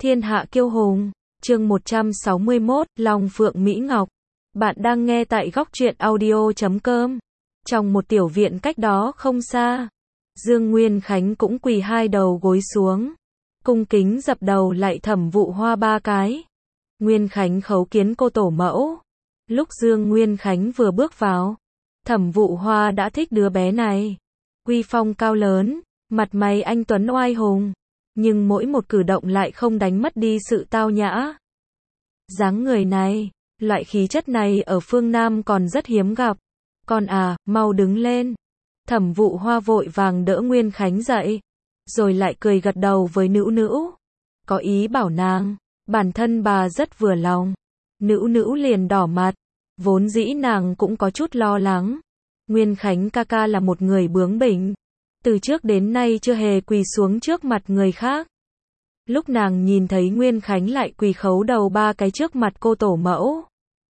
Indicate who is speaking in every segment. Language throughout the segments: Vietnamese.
Speaker 1: Thiên hạ kiêu hùng, chương 161, Long Phượng Mỹ Ngọc. Bạn đang nghe tại góc truyện audio.com. Trong một tiểu viện cách đó không xa, Dương Nguyên Khánh cũng quỳ hai đầu gối xuống, cung kính dập đầu lạy Thẩm Vụ Hoa ba cái. Nguyên Khánh khấu kiến cô tổ mẫu. Lúc Dương Nguyên Khánh vừa bước vào, Thẩm Vụ Hoa đã thích đứa bé này. Uy phong cao lớn, mặt mày anh tuấn oai hùng, nhưng mỗi một cử động lại không đánh mất đi sự tao nhã. Dáng người này, loại khí chất này ở phương Nam còn rất hiếm gặp. Con à, mau đứng lên. Thẩm Vụ Hoa vội vàng đỡ Nguyên Khánh dậy, rồi lại cười gật đầu với Nữu Nữu, có ý bảo nàng, bản thân bà rất vừa lòng. Nữu Nữu liền đỏ mặt, vốn dĩ nàng cũng có chút lo lắng. Nguyên Khánh ca ca là một người bướng bỉnh, từ trước đến nay chưa hề quỳ xuống trước mặt người khác. Lúc nàng nhìn thấy Nguyên Khánh lại quỳ khấu đầu ba cái trước mặt cô tổ mẫu,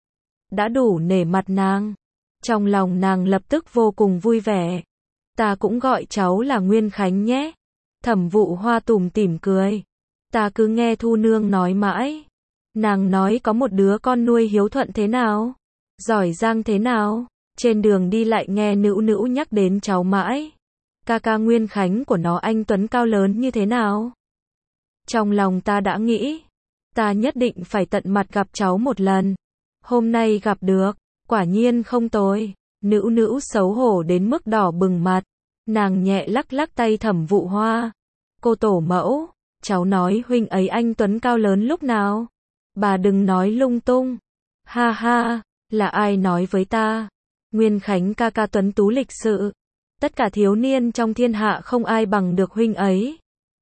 Speaker 1: đã đủ nể mặt nàng. Trong lòng nàng lập tức vô cùng vui vẻ. Ta cũng gọi cháu là Nguyên Khánh nhé. Thẩm Vụ Hoa tủm tỉm cười. Ta cứ nghe Thu Nương nói mãi. Nàng nói có một đứa con nuôi hiếu thuận thế nào, giỏi giang thế nào. Trên đường đi lại nghe Nữu Nữu nhắc đến cháu mãi. Ca ca Nguyên Khánh của nó anh tuấn cao lớn như thế nào. Trong lòng ta đã nghĩ, ta nhất định phải tận mặt gặp cháu một lần. Hôm nay gặp được, quả nhiên không tồi. Nữu Nữu xấu hổ đến mức đỏ bừng mặt. Nàng nhẹ lắc lắc tay Thẩm Vụ Hoa. Cô tổ mẫu, cháu nói huynh ấy anh tuấn cao lớn lúc nào? Bà đừng nói lung tung. Ha ha, là ai nói với ta? Nguyên Khánh ca ca tuấn tú lịch sự. Tất cả thiếu niên trong thiên hạ không ai bằng được huynh ấy.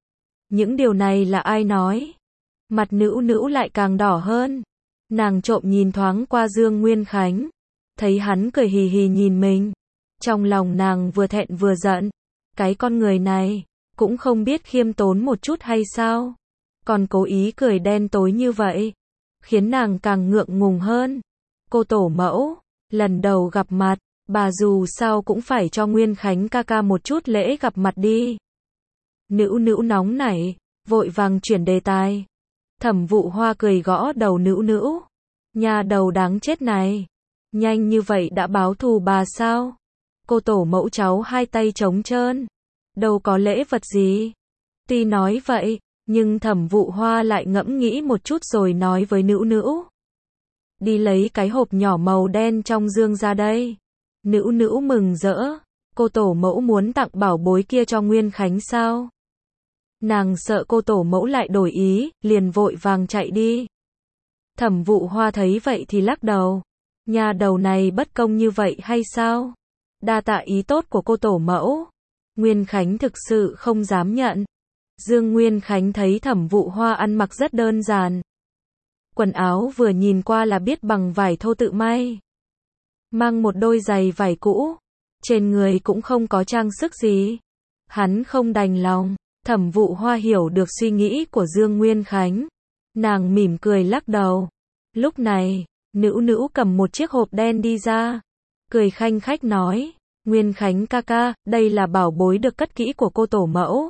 Speaker 1: Những điều này là ai nói? Mặt Nữu Nữu lại càng đỏ hơn. Nàng trộm nhìn thoáng qua Dương Nguyên Khánh, thấy hắn cười hì hì nhìn mình. Trong lòng nàng vừa thẹn vừa giận. Cái con người này, cũng không biết khiêm tốn một chút hay sao? Còn cố ý cười đen tối như vậy, khiến nàng càng ngượng ngùng hơn. Cô tổ mẫu, lần đầu gặp mặt, bà dù sao cũng phải cho Nguyên Khánh ca ca một chút lễ gặp mặt đi. Nữu Nữu nóng nảy, vội vàng chuyển đề tài. Thẩm Vụ Hoa cười gõ đầu Nữu Nữu. Nhà đầu đáng chết này, nhanh như vậy đã báo thù bà sao? Cô tổ mẫu cháu hai tay trống trơn, đâu có lễ vật gì. Tuy nói vậy, nhưng Thẩm Vụ Hoa lại ngẫm nghĩ một chút rồi nói với Nữu Nữu. Đi lấy cái hộp nhỏ màu đen trong dương ra đây. Nữu Nữu mừng rỡ. Cô tổ mẫu muốn tặng bảo bối kia cho Nguyên Khánh sao? Nàng sợ cô tổ mẫu lại đổi ý, liền vội vàng chạy đi. Thẩm Vụ Hoa thấy vậy thì lắc đầu. Nhà đầu này bất công như vậy hay sao? Đa tạ ý tốt của cô tổ mẫu. Nguyên Khánh thực sự không dám nhận. Dương Nguyên Khánh thấy Thẩm Vụ Hoa ăn mặc rất đơn giản. Quần áo vừa nhìn qua là biết bằng vải thô tự may. Mang một đôi giày vải cũ. Trên người cũng không có trang sức gì. Hắn không đành lòng. Thẩm Vụ Hoa hiểu được suy nghĩ của Dương Nguyên Khánh. Nàng mỉm cười lắc đầu. Lúc này, Nữu Nữu cầm một chiếc hộp đen đi ra. Cười khanh khách nói. Nguyên Khánh ca ca, đây là bảo bối được cất kỹ của cô tổ mẫu.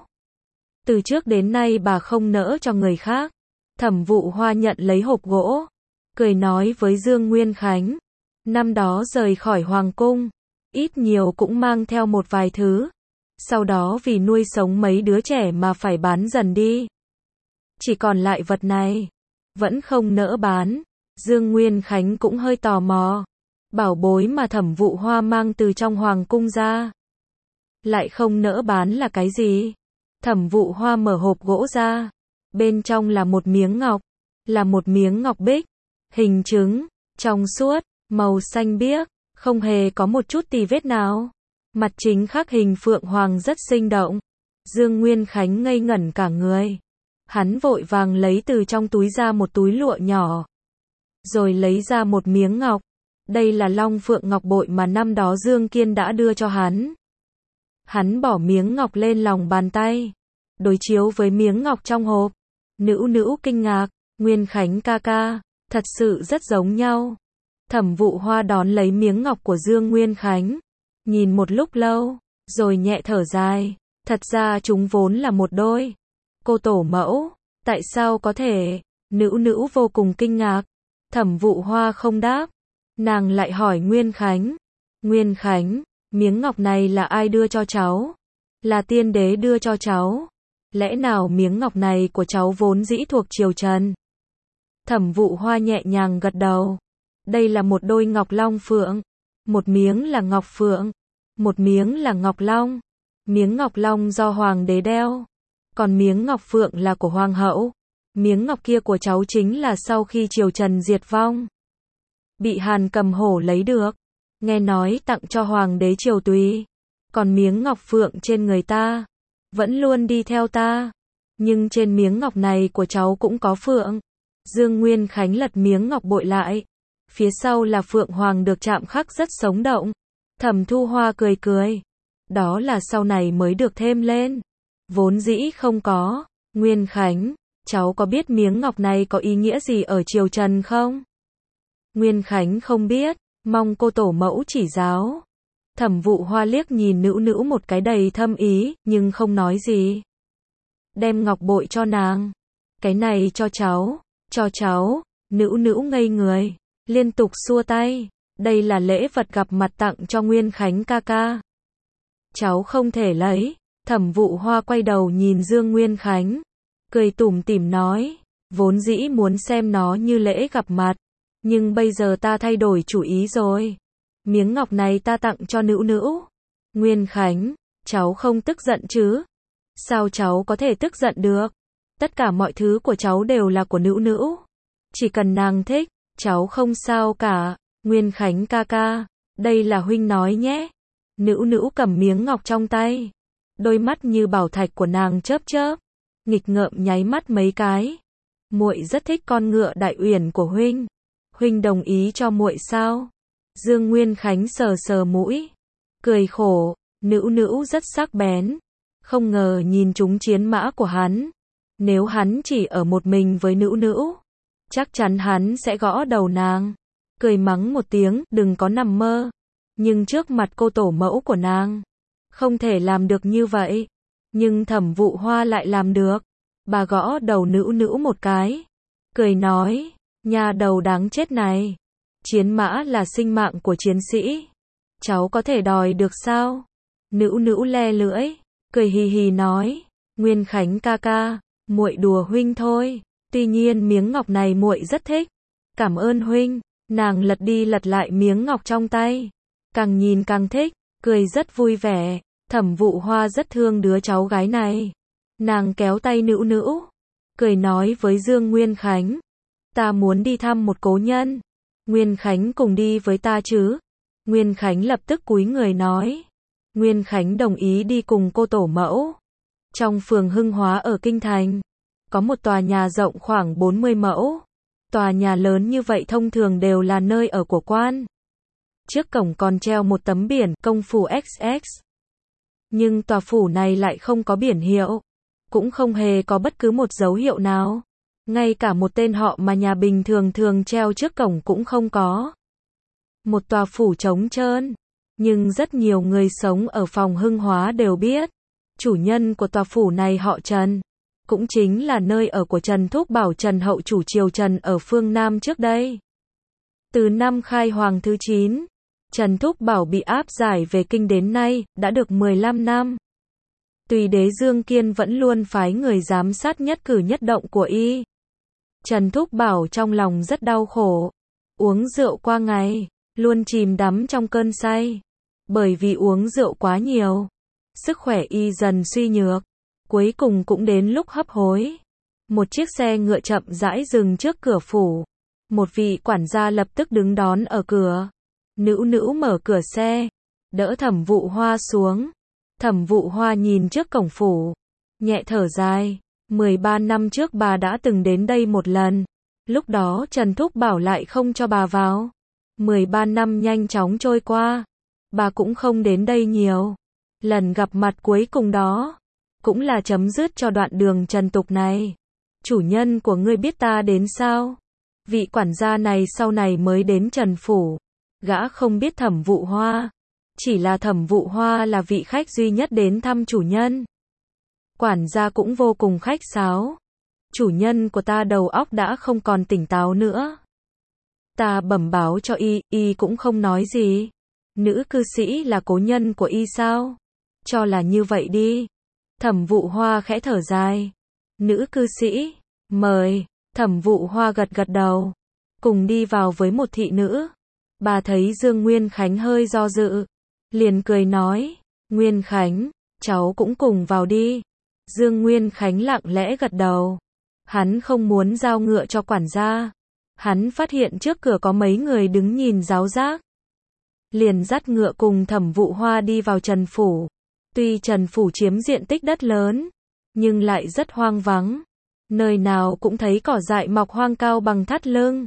Speaker 1: Từ trước đến nay bà không nỡ cho người khác. Thẩm Vụ Hoa nhận lấy hộp gỗ, cười nói với Dương Nguyên Khánh. Năm đó rời khỏi Hoàng Cung, ít nhiều cũng mang theo một vài thứ. Sau đó vì nuôi sống mấy đứa trẻ mà phải bán dần đi. Chỉ còn lại vật này, vẫn không nỡ bán. Dương Nguyên Khánh cũng hơi tò mò. Bảo bối mà Thẩm Vụ Hoa mang từ trong Hoàng Cung ra, lại không nỡ bán là cái gì? Thẩm Vụ Hoa mở hộp gỗ ra. Bên trong là một miếng ngọc. Là một miếng ngọc bích. Hình trứng, trong suốt, màu xanh biếc. Không hề có một chút tì vết nào. Mặt chính khắc hình phượng hoàng rất sinh động. Dương Nguyên Khánh ngây ngẩn cả người. Hắn vội vàng lấy từ trong túi ra một túi lụa nhỏ. Rồi lấy ra một miếng ngọc. Đây là Long Phượng Ngọc Bội mà năm đó Dương Kiên đã đưa cho hắn. Hắn bỏ miếng ngọc lên lòng bàn tay, đối chiếu với miếng ngọc trong hộp. Nữu Nữu kinh ngạc. Nguyên Khánh ca ca, thật sự rất giống nhau. Thẩm Vụ Hoa đón lấy miếng ngọc của Dương Nguyên Khánh, nhìn một lúc lâu, rồi nhẹ thở dài. Thật ra chúng vốn là một đôi. Cô tổ mẫu, Tại sao có thể? Nữu Nữu vô cùng kinh ngạc. Thẩm Vụ Hoa không đáp. Nàng lại hỏi Nguyên Khánh. Nguyên Khánh, miếng ngọc này là ai đưa cho cháu? Là tiên đế đưa cho cháu. Lẽ nào miếng ngọc này của cháu vốn dĩ thuộc triều Trần? Thẩm Vụ Hoa nhẹ nhàng gật đầu. Đây là một đôi ngọc long phượng. Một miếng là ngọc phượng, một miếng là ngọc long. Miếng ngọc long do hoàng đế đeo, còn miếng ngọc phượng là của hoàng hậu. Miếng ngọc kia của cháu chính là sau khi triều Trần diệt vong, bị Hàn Cầm Hổ lấy được, nghe nói tặng cho hoàng đế triều Tùy. Còn miếng ngọc phượng trên người ta, vẫn luôn đi theo ta. Nhưng trên miếng ngọc này của cháu cũng có phượng. Dương Nguyên Khánh lật miếng ngọc bội lại. Phía sau là phượng hoàng được chạm khắc rất sống động. Thẩm Thu Hoa cười cười. Đó là sau này mới được thêm lên. Vốn dĩ không có. Nguyên Khánh, cháu có biết miếng ngọc này có ý nghĩa gì ở triều Trần không? Nguyên Khánh không biết, mong cô tổ mẫu chỉ giáo. Thẩm Vụ Hoa liếc nhìn Nữu Nữu một cái đầy thâm ý, nhưng không nói gì. Đem ngọc bội cho nàng. Cái này cho cháu, cho cháu. Nữu Nữu ngây người, liên tục xua tay. Đây là lễ vật gặp mặt tặng cho Nguyên Khánh ca ca. Cháu không thể lấy. Thẩm Vụ Hoa quay đầu nhìn Dương Nguyên Khánh, cười tủm tỉm nói, vốn dĩ muốn xem nó như lễ gặp mặt, nhưng bây giờ ta thay đổi chủ ý rồi. Miếng ngọc này ta tặng cho Nữu Nữu. Nguyên Khánh, cháu không tức giận chứ? Sao cháu có thể tức giận được? Tất cả mọi thứ của cháu đều là của Nữu Nữu. Chỉ cần nàng thích, cháu không sao cả. Nguyên Khánh ca ca, đây là huynh nói nhé. Nữu Nữu cầm miếng ngọc trong tay. Đôi mắt như bảo thạch của nàng chớp chớp, nghịch ngợm nháy mắt mấy cái. Muội rất thích con ngựa Đại Uyển của huynh. Huynh đồng ý cho muội sao? Dương Nguyên Khánh sờ sờ mũi, cười khổ. Nữu Nữu rất sắc bén, không ngờ nhìn trúng chiến mã của hắn. Nếu hắn chỉ ở một mình với Nữu Nữu, chắc chắn hắn sẽ gõ đầu nàng. Cười mắng một tiếng, đừng có nằm mơ. Nhưng trước mặt cô tổ mẫu của nàng, không thể làm được như vậy. Nhưng Thẩm Vụ Hoa lại làm được. Bà gõ đầu Nữu Nữu một cái, cười nói, nhà đầu đáng chết này. Chiến mã là sinh mạng của chiến sĩ. Cháu có thể đòi được sao? Nữu Nữu le lưỡi, cười hì hì nói, Nguyên Khánh ca ca, muội đùa huynh thôi. Tuy nhiên miếng ngọc này muội rất thích. Cảm ơn huynh. Nàng lật đi lật lại miếng ngọc trong tay, càng nhìn càng thích, cười rất vui vẻ. Thẩm Vụ Hoa rất thương đứa cháu gái này. Nàng kéo tay Nữu Nữu, cười nói với Dương Nguyên Khánh, ta muốn đi thăm một cố nhân. Nguyên Khánh cùng đi với ta chứ? Nguyên Khánh lập tức cúi người nói. Nguyên Khánh đồng ý đi cùng cô tổ mẫu. Trong phường Hưng Hóa ở Kinh Thành, có một tòa nhà rộng khoảng 40 mẫu. Tòa nhà lớn như vậy thông thường đều là nơi ở của quan. Trước cổng còn treo một tấm biển công phủ XX. Nhưng tòa phủ này lại không có biển hiệu, cũng không hề có bất cứ một dấu hiệu nào. Ngay cả một tên họ mà nhà bình thường thường treo trước cổng cũng không có. Một tòa phủ trống trơn. Nhưng rất nhiều người sống ở phòng Hưng Hóa đều biết, chủ nhân của tòa phủ này họ Trần. Cũng chính là nơi ở của Trần Thúc Bảo, Trần hậu chủ triều Trần ở phương Nam trước đây. Từ năm khai hoàng thứ 9, Trần Thúc Bảo bị áp giải về kinh đến nay, đã được 15 năm. Tùy đế Dương Kiên vẫn luôn phái người giám sát nhất cử nhất động của y. Trần Thúc Bảo trong lòng rất đau khổ. Uống rượu qua ngày, luôn chìm đắm trong cơn say. Bởi vì uống rượu quá nhiều, sức khỏe y dần suy nhược. Cuối cùng cũng đến lúc hấp hối. Một chiếc xe ngựa chậm rãi dừng trước cửa phủ. Một vị quản gia lập tức đứng đón ở cửa. Nữu Nữu mở cửa xe, đỡ Thẩm Vụ Hoa xuống. Thẩm Vụ Hoa nhìn trước cổng phủ, nhẹ thở dài. 13 năm trước bà đã từng đến đây một lần. Lúc đó Trần Thúc Bảo lại không cho bà vào. 13 năm nhanh chóng trôi qua, bà cũng không đến đây nhiều. Lần gặp mặt cuối cùng đó cũng là chấm dứt cho đoạn đường trần tục này. Chủ nhân của ngươi biết ta đến sao? Vị quản gia này sau này mới đến Trần phủ. Gã không biết Thẩm Vụ Hoa. Chỉ là Thẩm Vụ Hoa là vị khách duy nhất đến thăm chủ nhân. Quản gia cũng vô cùng khách sáo. chủ nhân của ta đầu óc đã không còn tỉnh táo nữa. Ta bẩm báo cho y cũng không nói gì. Nữ cư sĩ là cố nhân của y sao? Cho là như vậy đi. Thẩm Vụ Hoa khẽ thở dài. Nữ cư sĩ, mời. Thẩm Vụ Hoa gật gật đầu. Cùng đi vào với một thị nữ. Bà thấy Dương Nguyên Khánh hơi do dự. Liền cười nói, Nguyên Khánh, cháu cũng cùng vào đi. Dương Nguyên Khánh lặng lẽ gật đầu. Hắn không muốn giao ngựa cho quản gia. Hắn phát hiện trước cửa có mấy người đứng nhìn giáo giác. Liền dắt ngựa cùng Thẩm Vụ Hoa đi vào Trần Phủ. Tuy Trần Phủ chiếm diện tích đất lớn, nhưng lại rất hoang vắng. Nơi nào cũng thấy cỏ dại mọc hoang cao bằng thắt lưng.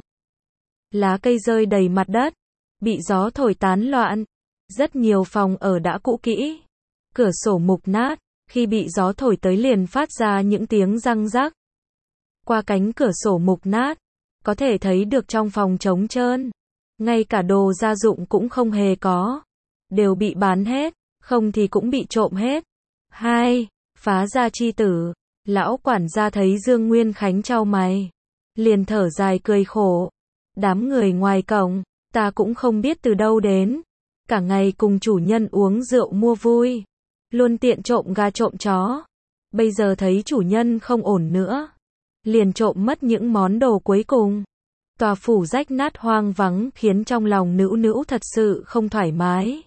Speaker 1: Lá cây rơi đầy mặt đất, bị gió thổi tán loạn. Rất nhiều phòng ở đã cũ kỹ. Cửa sổ mục nát, khi bị gió thổi tới liền phát ra những tiếng răng rắc. Qua cánh cửa sổ mục nát, có thể thấy được trong phòng trống trơn. Ngay cả đồ gia dụng cũng không hề có. Đều bị bán hết, không thì cũng bị trộm hết. 2. Phá gia chi tử. Lão quản gia thấy Dương Nguyên Khánh chau mày. Liền thở dài cười khổ. Đám người ngoài cổng, ta cũng không biết từ đâu đến. Cả ngày cùng chủ nhân uống rượu mua vui. Luôn tiện trộm gà trộm chó. Bây giờ thấy chủ nhân không ổn nữa. Liền trộm mất những món đồ cuối cùng. Tòa phủ rách nát hoang vắng khiến trong lòng Nữu Nữu thật sự không thoải mái.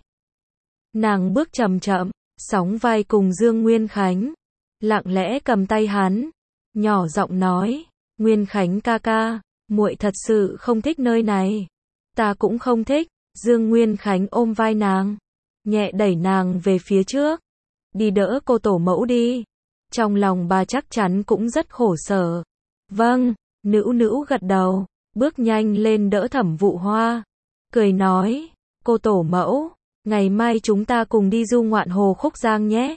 Speaker 1: Nàng bước chậm chậm, sóng vai cùng Dương Nguyên Khánh. Lặng lẽ cầm tay hắn. Nhỏ giọng nói, Nguyên Khánh ca ca, muội thật sự không thích nơi này. Ta cũng không thích. Dương Nguyên Khánh ôm vai nàng. Nhẹ đẩy nàng về phía trước. Đi đỡ cô tổ mẫu đi. Trong lòng bà chắc chắn cũng rất khổ sở. Vâng, Nữu Nữu gật đầu. Bước nhanh lên đỡ Thẩm Vụ Hoa. Cười nói, cô tổ mẫu, ngày mai chúng ta cùng đi du ngoạn hồ Khúc Giang nhé.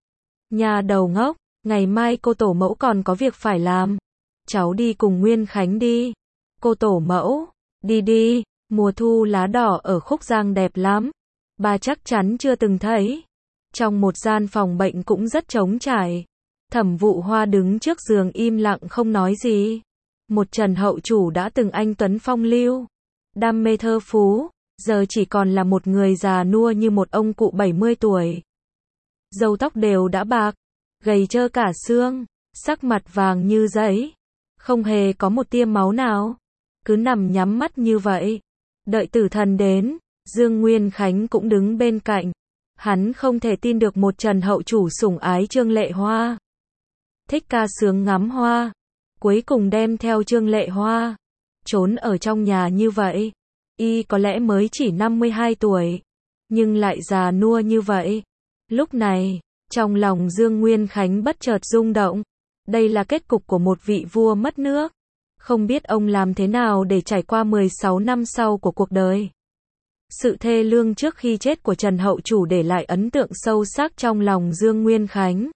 Speaker 1: Nhà đầu ngốc, ngày mai cô tổ mẫu còn có việc phải làm. Cháu đi cùng Nguyên Khánh đi. Cô tổ mẫu, đi đi, mùa thu lá đỏ ở Khúc Giang đẹp lắm. Bà chắc chắn chưa từng thấy. Trong một gian phòng bệnh cũng rất trống trải. Thẩm Vụ Hoa đứng trước giường im lặng không nói gì. Một Trần hậu chủ đã từng anh tuấn phong lưu, đam mê thơ phú, giờ chỉ còn là một người già nua như một ông cụ 70 tuổi. Râu tóc đều đã bạc, gầy trơ cả xương, sắc mặt vàng như giấy, không hề có một tia máu nào, cứ nằm nhắm mắt như vậy. Đợi tử thần đến, Dương Nguyên Khánh cũng đứng bên cạnh. Hắn không thể tin được một Trần hậu chủ sủng ái Trương Lệ Hoa. Thích ca sướng ngắm hoa. Cuối cùng đem theo Trương Lệ Hoa. Trốn ở trong nhà như vậy. Y có lẽ mới chỉ 52 tuổi. Nhưng lại già nua như vậy. Lúc này, trong lòng Dương Nguyên Khánh bất chợt rung động. Đây là kết cục của một vị vua mất nước. Không biết ông làm thế nào để trải qua 16 năm sau của cuộc đời. Sự thê lương trước khi chết của Trần hậu chủ để lại ấn tượng sâu sắc trong lòng Dương Nguyên Khánh.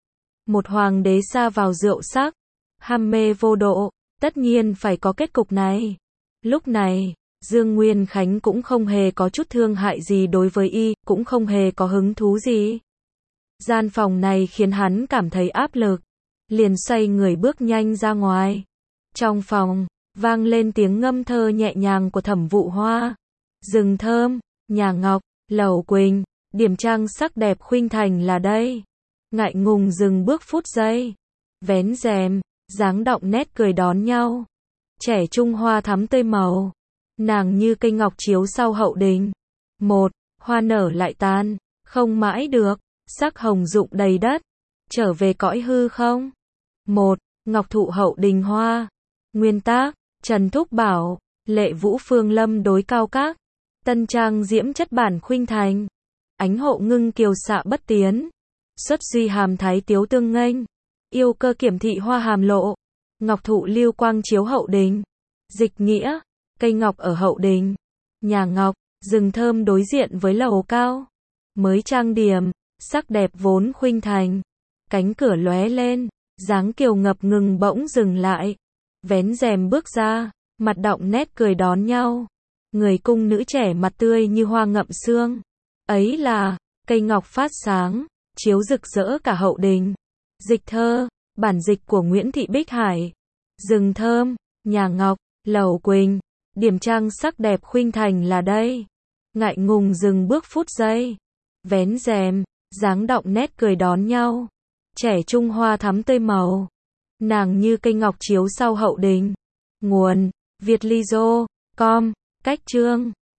Speaker 1: Một hoàng đế sa vào rượu sắc, ham mê vô độ, tất nhiên phải có kết cục này. Lúc này, Dương Nguyên Khánh cũng không hề có chút thương hại gì đối với y, cũng không hề có hứng thú gì. Gian phòng này khiến hắn cảm thấy áp lực, liền xoay người bước nhanh ra ngoài. Trong phòng, vang lên tiếng ngâm thơ nhẹ nhàng của Thẩm Vụ Hoa. Rừng thơm, nhà ngọc, lầu quỳnh, điểm trang sắc đẹp khuynh thành là đây. Ngại ngùng dừng bước phút giây. Vén rèm, dáng động nét cười đón nhau. Trẻ trung hoa thắm tươi màu. Nàng như cây ngọc chiếu sau hậu đình. Một, hoa nở lại tan, không mãi được, sắc hồng rụng đầy đất. Trở về cõi hư không? Một, ngọc thụ hậu đình hoa. Nguyên tác, Trần Thúc Bảo, Lệ Vũ Phương Lâm đối cao các. Tân trang diễm chất bản khuynh thành. Ánh hộ ngưng kiều xạ bất tiến. Xuất duy hàm thái tiếu tương nghênh. Yêu cơ kiểm thị hoa hàm lộ. Ngọc thụ lưu quang chiếu hậu đình. Dịch nghĩa, cây ngọc ở hậu đình. Nhà ngọc, rừng thơm đối diện với lầu cao. Mới trang điểm, sắc đẹp vốn khuynh thành. Cánh cửa lóe lên, dáng kiều ngập ngừng bỗng dừng lại. Vén rèm bước ra, mặt đọng nét cười đón nhau. Người cung nữ trẻ mặt tươi như hoa ngậm sương. Ấy là, cây ngọc phát sáng, chiếu rực rỡ cả hậu đình. Dịch thơ, Bản dịch của Nguyễn Thị Bích Hải. Rừng thơm, nhà ngọc, lầu quỳnh. Điểm trang sắc đẹp khuynh thành là đây. Ngại ngùng dừng bước phút giây. Vén rèm, dáng động nét cười đón nhau. Trẻ Trung Hoa thắm tươi màu. Nàng như cây ngọc chiếu sau hậu đình. Nguồn, vietlizo.com, cách chương.